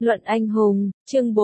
Luận anh hùng, chương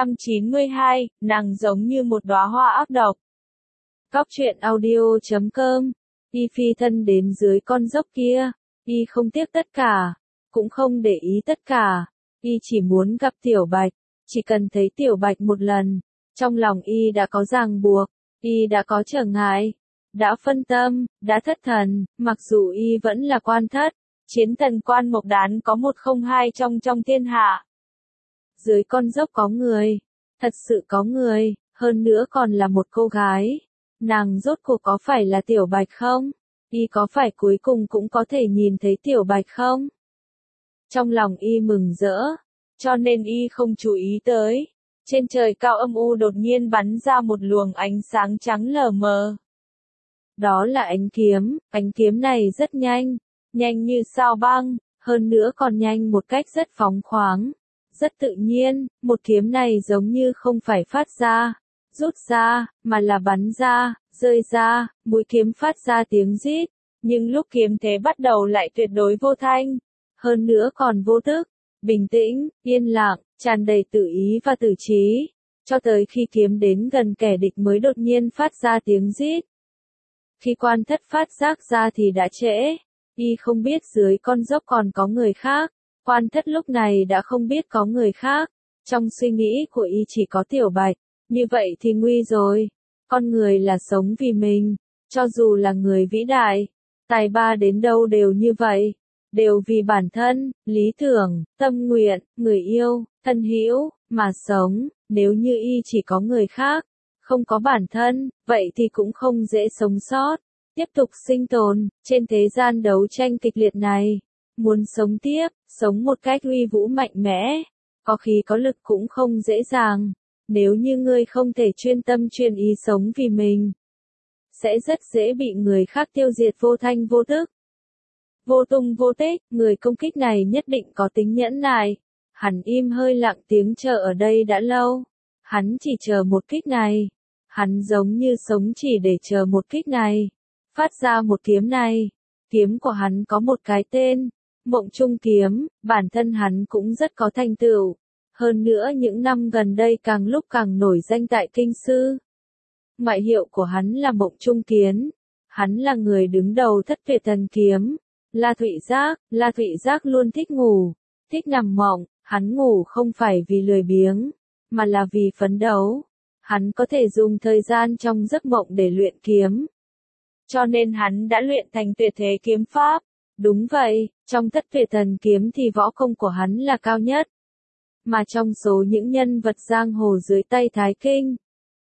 492, nàng giống như một đóa hoa ác độc. Cóc truyện audio.com. Y phi thân đến dưới con dốc kia, y không tiếc tất cả, cũng không để ý tất cả, y chỉ muốn gặp Tiểu Bạch, chỉ cần thấy Tiểu Bạch một lần, trong lòng y đã có ràng buộc, y đã có trở ngại, đã phân tâm, đã thất thần, mặc dù y vẫn là quan thất, chiến thần quan mộc đán có 102 trong thiên hạ. Dưới con dốc có người, thật sự có người, hơn nữa còn là một cô gái. Nàng rốt cuộc có phải là Tiểu Bạch không? Y có phải cuối cùng cũng có thể nhìn thấy Tiểu Bạch không? Trong lòng y mừng rỡ, cho nên y không chú ý tới. Trên trời cao âm u đột nhiên bắn ra một luồng ánh sáng trắng lờ mờ. Đó là ánh kiếm này rất nhanh, nhanh như sao băng, hơn nữa còn nhanh một cách rất phóng khoáng. Rất tự nhiên, một kiếm này giống như không phải phát ra, rút ra, mà là bắn ra, rơi ra, mũi kiếm phát ra tiếng rít, nhưng lúc kiếm thế bắt đầu lại tuyệt đối vô thanh, hơn nữa còn vô thức, bình tĩnh, yên lặng, tràn đầy tự ý và tự trí, cho tới khi kiếm đến gần kẻ địch mới đột nhiên phát ra tiếng rít. Khi quan thất phát giác ra thì đã trễ, y không biết dưới con dốc còn có người khác. Quan thất lúc này đã không biết có người khác, trong suy nghĩ của y chỉ có Tiểu Bạch, như vậy thì nguy rồi. Con người là sống vì mình, cho dù là người vĩ đại, tài ba đến đâu đều như vậy, đều vì bản thân, lý tưởng, tâm nguyện, người yêu, thân hữu, mà sống. Nếu như y chỉ có người khác, không có bản thân, vậy thì cũng không dễ sống sót, tiếp tục sinh tồn, trên thế gian đấu tranh kịch liệt này. Muốn sống tiếp, sống một cách uy vũ mạnh mẽ, có khí có lực cũng không dễ dàng. Nếu như ngươi không thể chuyên tâm chuyên ý sống vì mình, sẽ rất dễ bị người khác tiêu diệt vô thanh vô tức. Vô tung vô tích, người công kích này nhất định có tính nhẫn nại. Hắn im hơi lặng tiếng chờ ở đây đã lâu. Hắn chỉ chờ một kích này. Hắn giống như sống chỉ để chờ một kích này. Phát ra một kiếm này. Kiếm của hắn có một cái tên. Mộng Trung Kiếm, bản thân hắn cũng rất có thành tựu. Hơn nữa những năm gần đây càng lúc càng nổi danh tại kinh sư. Ngoại hiệu của hắn là Mộng Trung Kiếm. Hắn là người đứng đầu thất tuyệt thần kiếm. La Thụy Giác luôn thích ngủ, thích nằm mộng, hắn ngủ không phải vì lười biếng, mà là vì phấn đấu. Hắn có thể dùng thời gian trong giấc mộng để luyện kiếm. Cho nên hắn đã luyện thành tuyệt thế kiếm pháp. Đúng vậy, trong thất tuyệt thần kiếm thì võ công của hắn là cao nhất. Mà trong số những nhân vật giang hồ dưới tay Thái Kinh,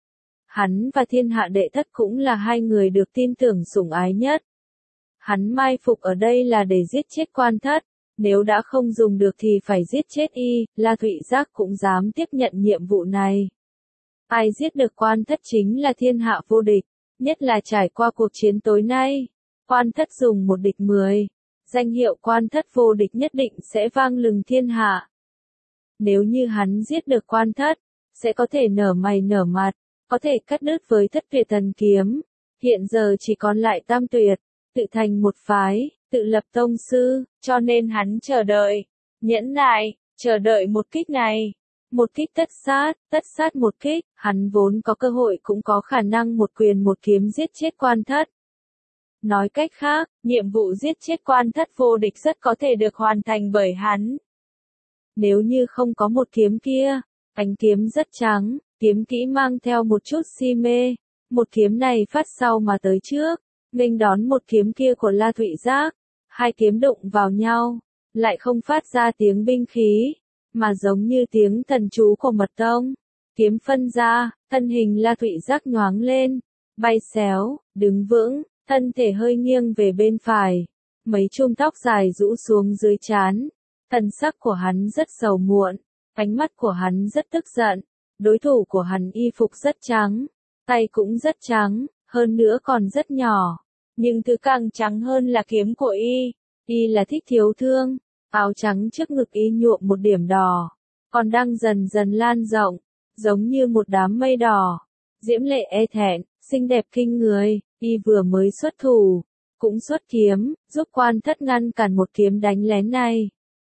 hắn và thiên hạ đệ thất cũng là hai người được tin tưởng sủng ái nhất. Hắn mai phục ở đây là để giết chết quan thất, nếu đã không dùng được thì phải giết chết y, La Thụy Giác cũng dám tiếp nhận nhiệm vụ này. Ai giết được quan thất chính là thiên hạ vô địch, nhất là trải qua cuộc chiến tối nay. Quan thất dùng một địch 10. Danh hiệu quan thất vô địch nhất định sẽ vang lừng thiên hạ. Nếu như hắn giết được quan thất, sẽ có thể nở mày nở mặt, có thể cắt đứt với thất tuyệt thần kiếm. Hiện giờ chỉ còn lại tam tuyệt, tự thành một phái, tự lập tông sư, cho nên hắn chờ đợi, nhẫn nại, chờ đợi một kích này. Một kích tất sát một kích, hắn vốn có cơ hội cũng có khả năng một quyền một kiếm giết chết quan thất. Nói cách khác, nhiệm vụ giết chết quan thất vô địch rất có thể được hoàn thành bởi hắn. Nếu như không có một kiếm kia, ánh kiếm rất trắng, kiếm kỹ mang theo một chút si mê, một kiếm này phát sau mà tới trước, nghênh đón một kiếm kia của La Thụy Giác, hai kiếm đụng vào nhau, lại không phát ra tiếng binh khí, mà giống như tiếng thần chú của mật tông. Kiếm phân ra, thân hình La Thụy Giác nhoáng lên, bay xéo, đứng vững. Thân thể hơi nghiêng về bên phải, mấy chùm tóc dài rũ xuống dưới trán, thần sắc của hắn rất sầu muộn, ánh mắt của hắn rất tức giận, đối thủ của hắn y phục rất trắng, tay cũng rất trắng, hơn nữa còn rất nhỏ, nhưng thứ càng trắng hơn là kiếm của y là Thích Thiếu Thương, áo trắng trước ngực y nhuộm một điểm đỏ, còn đang dần dần lan rộng, giống như một đám mây đỏ, diễm lệ e thẹn, xinh đẹp kinh người. Y vừa mới xuất thủ, cũng xuất kiếm, giúp quan thất ngăn cản một kiếm đánh lén này.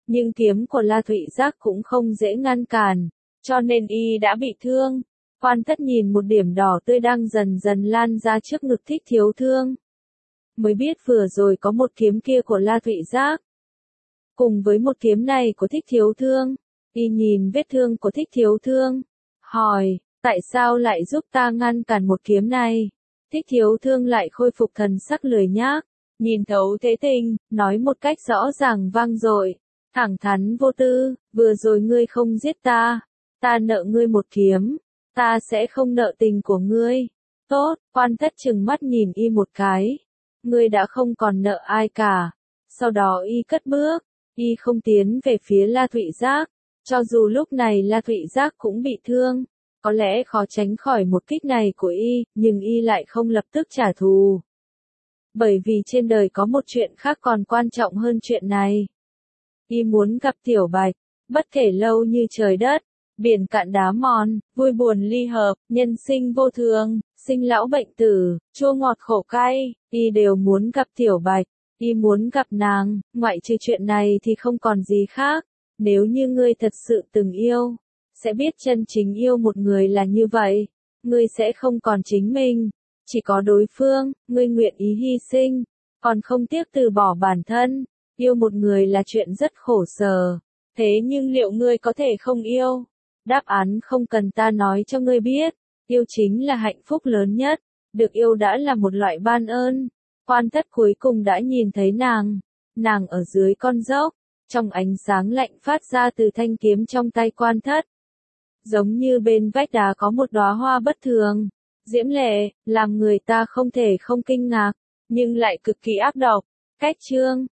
nhưng kiếm của La Thụy Giác cũng không dễ ngăn cản, cho nên y đã bị thương. Quan Thất nhìn một điểm đỏ tươi đang dần dần lan ra trước ngực Thích Thiếu Thương. Mới biết vừa rồi có một kiếm kia của La Thụy Giác. Cùng với một kiếm này của Thích Thiếu Thương, y nhìn vết thương của Thích Thiếu Thương, hỏi, tại sao lại giúp ta ngăn cản một kiếm này? Thích Thiếu Thương lại khôi phục thần sắc lười nhác, nhìn thấu thế tình, nói một cách rõ ràng vang dội, thẳng thắn vô tư, vừa rồi ngươi không giết ta nợ ngươi một kiếm, ta sẽ không nợ tình của ngươi. Tốt, Quan Thất trừng mắt nhìn y một cái, ngươi đã không còn nợ ai cả. Sau đó y cất bước, y không tiến về phía La Thụy Giác, cho dù lúc này La Thụy Giác cũng bị thương, có lẽ khó tránh khỏi một kích này của y, nhưng y lại không lập tức trả thù. Bởi vì trên đời có một chuyện khác còn quan trọng hơn chuyện này. Y muốn gặp Tiểu Bạch, bất kể lâu như trời đất, biển cạn đá mòn, vui buồn ly hợp, nhân sinh vô thường, sinh lão bệnh tử, chua ngọt khổ cay, y đều muốn gặp Tiểu Bạch, y muốn gặp nàng, ngoại trừ chuyện này thì không còn gì khác. Nếu như ngươi thật sự từng yêu, sẽ biết chân chính yêu một người là như vậy, ngươi sẽ không còn chính mình, chỉ có đối phương, ngươi nguyện ý hy sinh, còn không tiếc từ bỏ bản thân. Yêu một người là chuyện rất khổ sở, thế nhưng liệu ngươi có thể không yêu? Đáp án không cần ta nói cho ngươi biết, yêu chính là hạnh phúc lớn nhất, được yêu đã là một loại ban ơn. Quan Thất cuối cùng đã nhìn thấy nàng ở dưới con dốc, trong ánh sáng lạnh phát ra từ thanh kiếm trong tay Quan Thất. Giống như bên vách đá có một đóa hoa bất thường, diễm lệ, làm người ta không thể không kinh ngạc, nhưng lại cực kỳ ác độc. Cách chương